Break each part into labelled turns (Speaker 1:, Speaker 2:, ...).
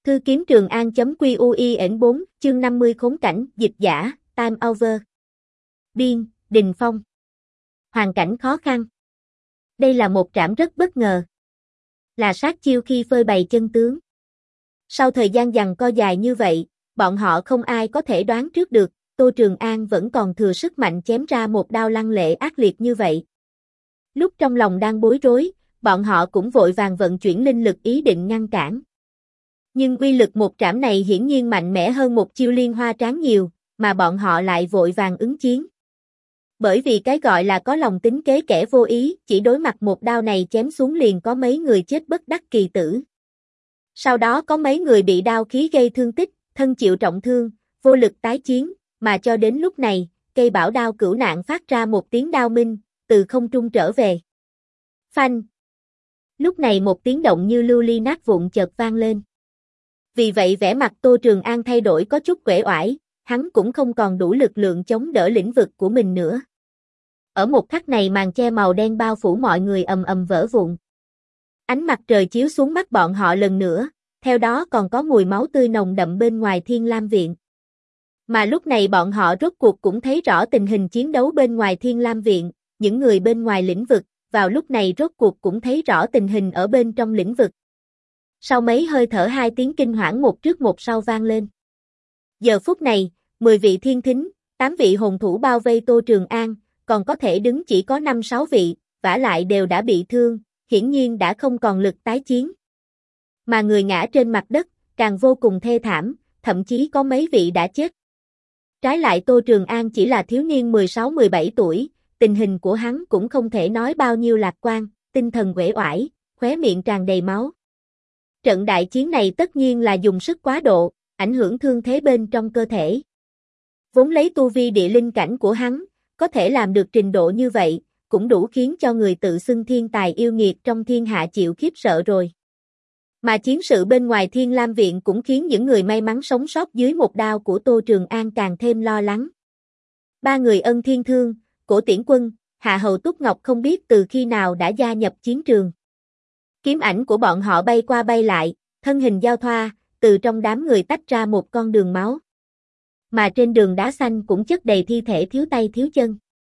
Speaker 1: Thư kiếm Trường An.QUIN 4, chương 50 khốn cảnh, dịch giả, time over. Biên, Đình Phong. Hoàn cảnh khó khăn. Đây là một trảm rất bất ngờ. Là sát chiêu khi phơi bày chân tướng. Sau thời gian giằng co dài như vậy, bọn họ không ai có thể đoán trước được, Tô Trường An vẫn còn thừa sức mạnh chém ra một đao lăng lệ ác liệt như vậy. Lúc trong lòng đang bối rối, bọn họ cũng vội vàng vận chuyển linh lực ý định ngăn cản. Nhưng uy lực một trảm này hiển nhiên mạnh mẽ hơn một chiêu liên hoa tráng nhiều, mà bọn họ lại vội vàng ứng chiến. Bởi vì cái gọi là có lòng tính kế kẻ vô ý, chỉ đối mặt một đao này chém xuống liền có mấy người chết bất đắc kỳ tử. Sau đó có mấy người bị đao khí gây thương tích, thân chịu trọng thương, vô lực tái chiến, mà cho đến lúc này, cây bảo đao cửu nạn phát ra một tiếng đao minh, từ không trung trở về. Phanh! Lúc này một tiếng động như lưu ly nát vụn chợt vang lên. Vì vậy vẻ mặt Tô Trường An thay đổi có chút uể oải, hắn cũng không còn đủ lực lượng chống đỡ lĩnh vực của mình nữa. Ở một khắc này màn che màu đen bao phủ mọi người ầm ầm vỡ vụn. Ánh mặt trời chiếu xuống mắt bọn họ lần nữa, theo đó còn có mùi máu tươi nồng đậm bên ngoài Thiên Lam Viện. Mà lúc này bọn họ rốt cuộc cũng thấy rõ tình hình chiến đấu bên ngoài Thiên Lam Viện, những người bên ngoài lĩnh vực, vào lúc này rốt cuộc cũng thấy rõ tình hình ở bên trong lĩnh vực. Sau mấy hơi thở hai tiếng kinh hoảng một trước một sau vang lên. Giờ phút này, 10 vị thiên thính, 8 vị hồn thủ bao vây Tô Trường An, còn có thể đứng chỉ có 5-6 vị, vả lại đều đã bị thương, hiển nhiên đã không còn lực tái chiến. Mà người ngã trên mặt đất, càng vô cùng thê thảm, thậm chí có mấy vị đã chết. Trái lại Tô Trường An chỉ là thiếu niên 16-17 tuổi, tình hình của hắn cũng không thể nói bao nhiêu lạc quan, tinh thần uể oải, khóe miệng tràn đầy máu. Trận đại chiến này tất nhiên là dùng sức quá độ, ảnh hưởng thương thế bên trong cơ thể. Vốn lấy tu vi địa linh cảnh của hắn, có thể làm được trình độ như vậy, cũng đủ khiến cho người tự xưng thiên tài yêu nghiệt trong thiên hạ chịu khiếp sợ rồi. Mà chiến sự bên ngoài Thiên Lam Viện cũng khiến những người may mắn sống sót dưới một đao của Tô Trường An càng thêm lo lắng. Ba người Ân Thiên Thương, Cổ Tiễn Quân, Hạ Hầu Túc Ngọc không biết từ khi nào đã gia nhập chiến trường. Kiếm ảnh của bọn họ bay qua bay lại, thân hình giao thoa, từ trong đám người tách ra một con đường máu. Mà trên đường đá xanh cũng chất đầy thi thể thiếu tay thiếu chân.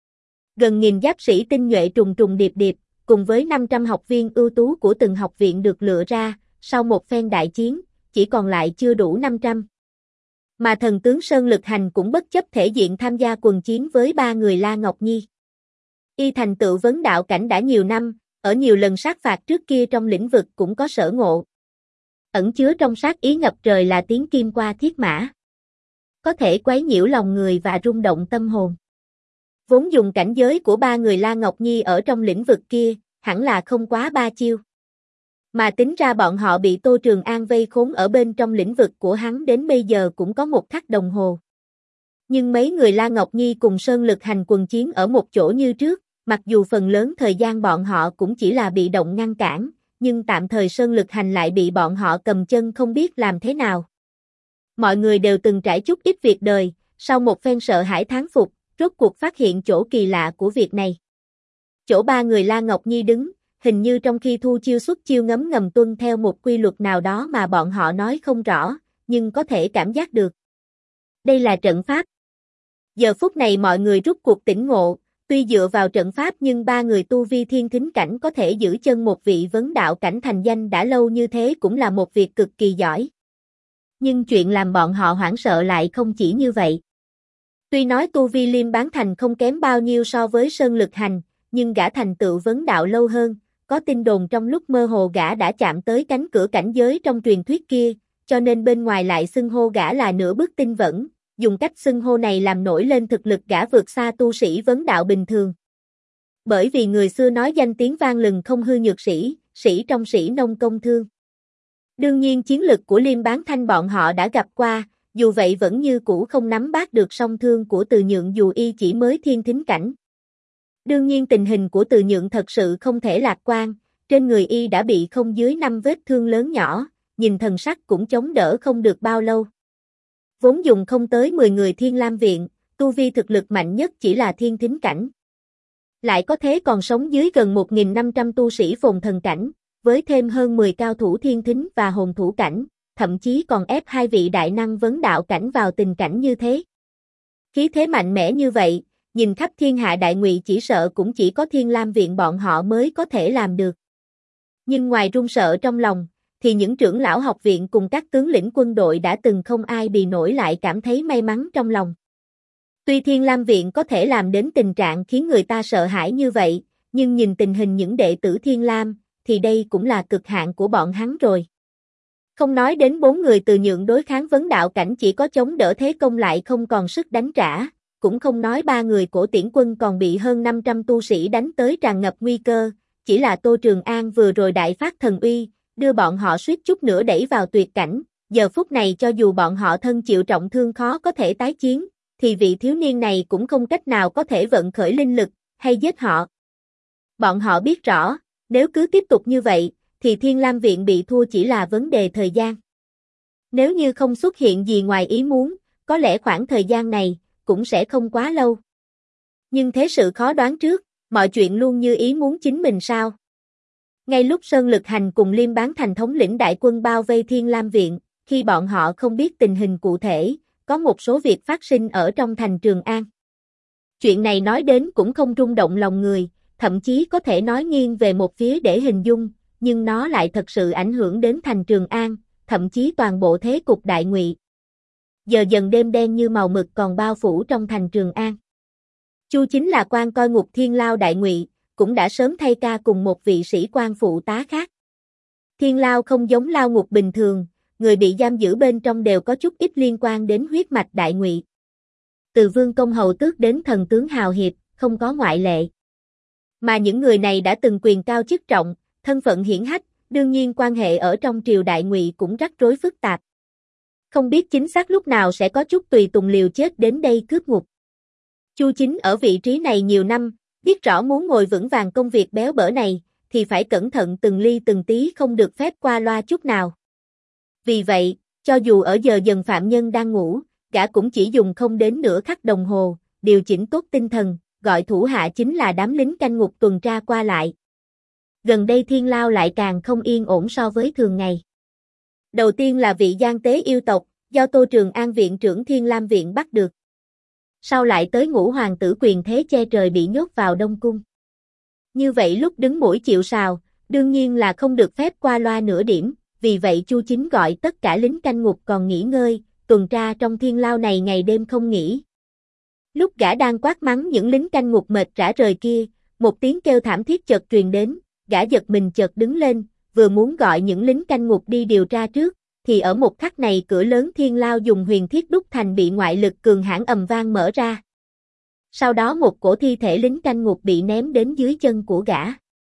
Speaker 1: Gần nghìn giáp sĩ tinh nhuệ trùng trùng điệp điệp, cùng với 500 học viên ưu tú của từng học viện được lựa ra, sau một phen đại chiến, chỉ còn lại chưa đủ 500. Mà thần tướng Sơn Lực Hành cũng bất chấp thể diện tham gia quần chiến với ba người La Ngọc Nhi. Y thành tựu vấn đạo cảnh đã nhiều năm, ở nhiều lần sát phạt trước kia trong lĩnh vực cũng có sở ngộ. Ẩn chứa trong sát ý ngập trời là tiếng kim qua thiết mã. Có thể quấy nhiễu lòng người và rung động tâm hồn. Vốn dùng cảnh giới của ba người La Ngọc Nhi ở trong lĩnh vực kia, hẳn là không quá 3 chiêu. Mà tính ra bọn họ bị Tô Trường An vây khốn ở bên trong lĩnh vực của hắn đến bây giờ cũng có 1 khắc đồng hồ. Nhưng mấy người La Ngọc Nhi cùng Sơn Lực Hành quần chiến ở một chỗ như trước, mặc dù phần lớn thời gian bọn họ cũng chỉ là bị động ngăn cản, nhưng tạm thời Sơn Lực Hành lại bị bọn họ cầm chân không biết làm thế nào. Mọi người đều từng trải chút ít việc đời, sau một phen sợ hãi thán phục, rốt cuộc phát hiện chỗ kỳ lạ của việc này. Chỗ ba người La Ngọc Nhi đứng, hình như trong khi thu chiêu xuất chiêu ngấm ngầm tuân theo một quy luật nào đó mà bọn họ nói không rõ, nhưng có thể cảm giác được. Đây là trận pháp. Giờ phút này mọi người rút cuộc tỉnh ngộ, tuy dựa vào trận pháp nhưng ba người tu vi thiên thính cảnh có thể giữ chân một vị vấn đạo cảnh thành danh đã lâu như thế cũng là một việc cực kỳ giỏi. Nhưng chuyện làm bọn họ hoảng sợ lại không chỉ như vậy. Tuy nói tu vi Liêm Bán Thành không kém bao nhiêu so với Sơn Lực Hành, nhưng gã thành tựu vấn đạo lâu hơn, có tin đồn trong lúc mơ hồ gã đã chạm tới cánh cửa cảnh giới trong truyền thuyết kia, cho nên bên ngoài lại xưng hô gã là nửa bước tinh vẫn, dùng cách xưng hô này làm nổi lên thực lực gã vượt xa tu sĩ vấn đạo bình thường. Bởi vì người xưa nói danh tiếng vang lừng không hư nhược sĩ, sĩ trong sĩ nông công thương. Đương nhiên chiến lực của Liêm Bán Thanh bọn họ đã gặp qua, dù vậy vẫn như cũ không nắm bắt được song thương của Từ Nhượng dù y chỉ mới thiên thính cảnh. Đương nhiên tình hình của Từ Nhượng thật sự không thể lạc quan, trên người y đã bị không dưới 5 vết thương lớn nhỏ, nhìn thần sắc cũng chống đỡ không được bao lâu. Vốn dùng không tới 10 người Thiên Lam Viện, tu vi thực lực mạnh nhất chỉ là thiên thính cảnh. Lại có thế còn sống dưới gần 1.500 tu sĩ phồn thần cảnh, với thêm hơn 10 cao thủ thiên thính và hồn thủ cảnh, thậm chí còn ép hai vị đại năng vấn đạo cảnh vào tình cảnh như thế. Khí thế mạnh mẽ như vậy, nhìn khắp thiên hạ đại ngụy chỉ sợ cũng chỉ có Thiên Lam Viện bọn họ mới có thể làm được. Nhưng ngoài run sợ trong lòng, thì những trưởng lão học viện cùng các tướng lĩnh quân đội đã từng không ai bì nổi lại cảm thấy may mắn trong lòng. Tuy Thiên Lam Viện có thể làm đến tình trạng khiến người ta sợ hãi như vậy, nhưng nhìn tình hình những đệ tử Thiên Lam, thì đây cũng là cực hạn của bọn hắn rồi. Không nói đến 4 người từ nhượng đối kháng vấn đạo cảnh chỉ có chống đỡ thế công lại không còn sức đánh trả, cũng không nói 3 người của Tiễn Quân còn bị hơn 500 tu sĩ đánh tới tràn ngập nguy cơ, chỉ là Tô Trường An vừa rồi đại phát thần uy, đưa bọn họ suýt chút nữa đẩy vào tuyệt cảnh, giờ phút này cho dù bọn họ thân chịu trọng thương khó có thể tái chiến, thì vị thiếu niên này cũng không cách nào có thể vận khởi linh lực, hay giết họ. Bọn họ biết rõ, nếu cứ tiếp tục như vậy, thì Thiên Lam Viện bị thua chỉ là vấn đề thời gian. Nếu như không xuất hiện gì ngoài ý muốn, có lẽ khoảng thời gian này, cũng sẽ không quá lâu. Nhưng thế sự khó đoán trước, mọi chuyện luôn như ý muốn chính mình sao. Ngay lúc Sơn Lực Hành cùng Liêm Bán Thành thống lĩnh đại quân bao vây Thiên Lam Viện, khi bọn họ không biết tình hình cụ thể, có một số việc phát sinh ở trong thành Trường An. Chuyện này nói đến cũng không rung động lòng người, thậm chí có thể nói nghiêng về một phía để hình dung, nhưng nó lại thật sự ảnh hưởng đến thành Trường An, thậm chí toàn bộ thế cục đại ngụy. Giờ dần đêm đen như màu mực còn bao phủ trong thành Trường An. Chu Chính là quan coi ngục Thiên Lao đại ngụy, cũng đã sớm thay ca cùng một vị sĩ quan phụ tá khác. Thiên Lao không giống lao ngục bình thường, người bị giam giữ bên trong đều có chút ít liên quan đến huyết mạch đại ngụy. Từ vương công hầu tước đến thần tướng hào hiệp, không có ngoại lệ. Mà những người này đã từng quyền cao chức trọng, thân phận hiển hách, đương nhiên quan hệ ở trong triều đại ngụy cũng rắc rối phức tạp. Không biết chính xác lúc nào sẽ có chút tùy tùng liều chết đến đây cướp ngục. Chu Chính ở vị trí này nhiều năm, biết rõ muốn ngồi vững vàng công việc béo bở này, thì phải cẩn thận từng ly từng tí không được phép qua loa chút nào. Vì vậy, cho dù ở giờ dần phạm nhân đang ngủ, gã cũng chỉ dùng không đến nửa khắc đồng hồ, điều chỉnh tốt tinh thần, gọi thủ hạ chính là đám lính canh ngục tuần tra qua lại. Gần đây Thiên Lao lại càng không yên ổn so với thường ngày. Đầu tiên là vị gian tế yêu tộc, do Tô Trường An viện trưởng Thiên Lam Viện bắt được. Sau lại tới Ngũ hoàng tử quyền thế che trời bị nhốt vào Đông Cung. Như vậy lúc đứng mũi chịu sào, đương nhiên là không được phép qua loa nửa điểm, vì vậy Chu Chính gọi tất cả lính canh ngục còn nghỉ ngơi, tuần tra trong Thiên Lao này ngày đêm không nghỉ. Lúc gã đang quát mắng những lính canh ngục mệt rã rời kia, một tiếng kêu thảm thiết chợt truyền đến, gã giật mình chợt đứng lên, vừa muốn gọi những lính canh ngục đi điều tra trước, thì ở một khắc này cửa lớn Thiên Lao dùng huyền thiết đúc thành bị ngoại lực cường hãn ầm vang mở ra. Sau đó một cổ thi thể lính canh ngục bị ném đến dưới chân của gã.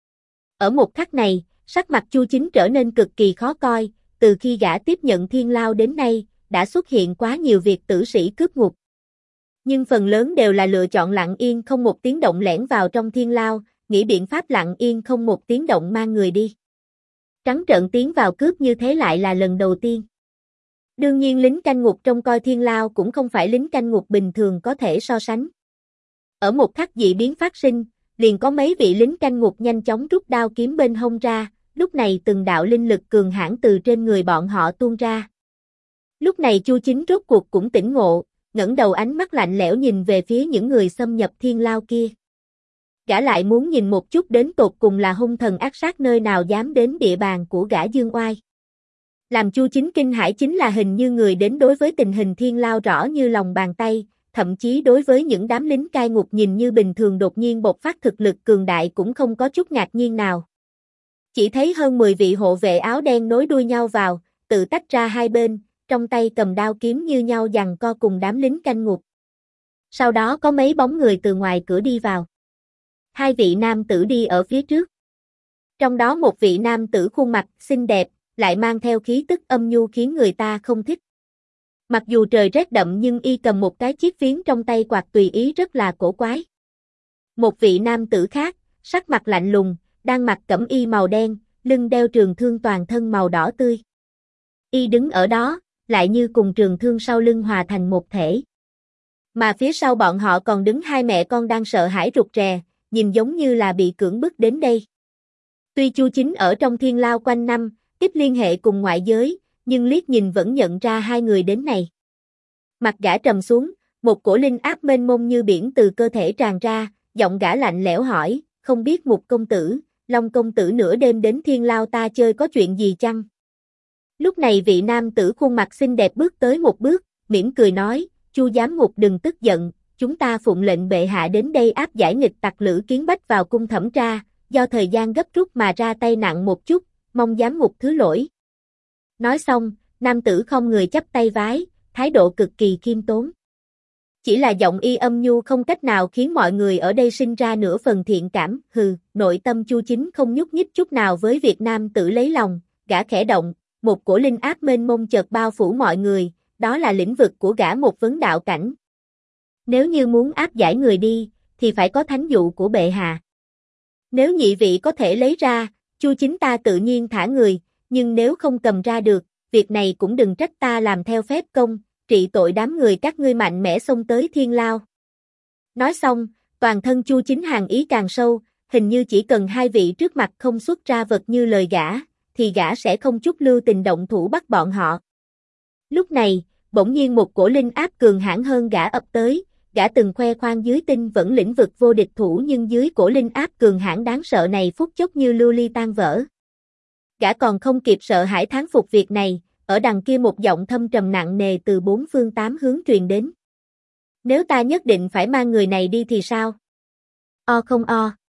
Speaker 1: Ở một khắc này, sắc mặt Chu Chính trở nên cực kỳ khó coi, từ khi gã tiếp nhận Thiên Lao đến nay, đã xuất hiện quá nhiều việc tử sĩ cướp ngục. Nhưng phần lớn đều là lựa chọn lặng yên không một tiếng động lẻn vào trong Thiên Lao, nghĩ biện pháp lặng yên không một tiếng động mang người đi. Trắng trợn tiến vào cướp như thế lại là lần đầu tiên. Đương nhiên lính canh ngục trông coi Thiên Lao cũng không phải lính canh ngục bình thường có thể so sánh. Ở một khắc dị biến phát sinh, liền có mấy vị lính canh ngục nhanh chóng rút đao kiếm bên hông ra, lúc này từng đạo linh lực cường hãn từ trên người bọn họ tuôn ra. Lúc này Chu Chính rốt cuộc cũng tỉnh ngộ, ngẩng đầu ánh mắt lạnh lẽo nhìn về phía những người xâm nhập Thiên Lao kia. Gã lại muốn nhìn một chút đến tột cùng là hung thần ác sát nơi nào dám đến địa bàn của gã Dương Oai. Làm Chu Chính kinh hãi chính là hình như người đến đối với tình hình Thiên Lao rõ như lòng bàn tay, thậm chí đối với những đám lính cai ngục nhìn như bình thường đột nhiên bộc phát thực lực cường đại cũng không có chút ngạc nhiên nào. Chỉ thấy hơn 10 vị hộ vệ áo đen nối đuôi nhau vào, tự tách ra hai bên, trong tay cầm đao kiếm như nhau giằng co cùng đám lính canh ngục. Sau đó có mấy bóng người từ ngoài cửa đi vào. Hai vị nam tử đi ở phía trước. Trong đó một vị nam tử khuôn mặt xinh đẹp, lại mang theo khí tức âm nhu khiến người ta không thích. Mặc dù trời rét đậm nhưng y cầm một cái chiếc phiến trong tay quạt tùy ý rất là cổ quái. Một vị nam tử khác, sắc mặt lạnh lùng, đang mặc cẩm y màu đen, lưng đeo trường thương toàn thân màu đỏ tươi. Y đứng ở đó, lại như cùng trường thương sau lưng hòa thành một thể. Mà phía sau bọn họ còn đứng hai mẹ con đang sợ hãi rụt rè, nhìn giống như là bị cưỡng bức đến đây. Tuy Chu Chính ở trong Thiên Lao quanh năm, ít liên hệ cùng ngoại giới, nhưng liếc nhìn vẫn nhận ra hai người đến này. Mặt gã trầm xuống, một cổ linh áp mênh mông như biển từ cơ thể tràn ra, giọng gã lạnh lẽo hỏi, không biết Mục công tử, Long công tử nửa đêm đến Thiên Lao ta chơi có chuyện gì chăng? Lúc này vị nam tử khuôn mặt xinh đẹp bước tới một bước, mỉm cười nói, Chu giám ngục đừng tức giận, chúng ta phụng lệnh bệ hạ đến đây áp giải nghịch tặc Lữ Kiến Bách vào cung thẩm tra, do thời gian gấp rút mà ra tay nặng một chút, mong giám ngục thứ lỗi. Nói xong, nam tử không người chắp tay vái, thái độ cực kỳ khiêm tốn. Chỉ là giọng y âm nhu không cách nào khiến mọi người ở đây sinh ra nửa phần thiện cảm, nội tâm Chu Chính không nhúc nhích chút nào với việc nam tử lấy lòng, gã khẽ động, một cổ linh áp mênh mông chợt bao phủ mọi người, đó là lĩnh vực của gã một vấn đạo cảnh. Nếu như muốn áp giải người đi, thì phải có thánh dụ của bệ hạ. Nếu nhị vị có thể lấy ra, Chu Chính ta tự nhiên thả người, nhưng nếu không cầm ra được, việc này cũng đừng trách ta làm theo phép công, trị tội đám người các ngươi mạnh mẽ xông tới Thiên Lao. Nói xong, toàn thân Chu Chính hàn ý càng sâu, hình như chỉ cần hai vị trước mặt không xuất ra vật như lời gã, thì gã sẽ không chút lưu tình động thủ bắt bọn họ. Lúc này, bỗng nhiên một cổ linh áp cường hãn hơn gã ập tới, gã từng khoe khoang dưới tinh vẫn lĩnh vực vô địch thủ nhưng dưới cổ linh áp cường hãn đáng sợ này phút chốc như lưu ly tan vỡ. Gã còn không kịp sợ hãi thán phục việc này, ở đằng kia một giọng thâm trầm nặng nề từ bốn phương tám hướng truyền đến. Nếu ta nhất định phải mang người này đi thì sao? O không o.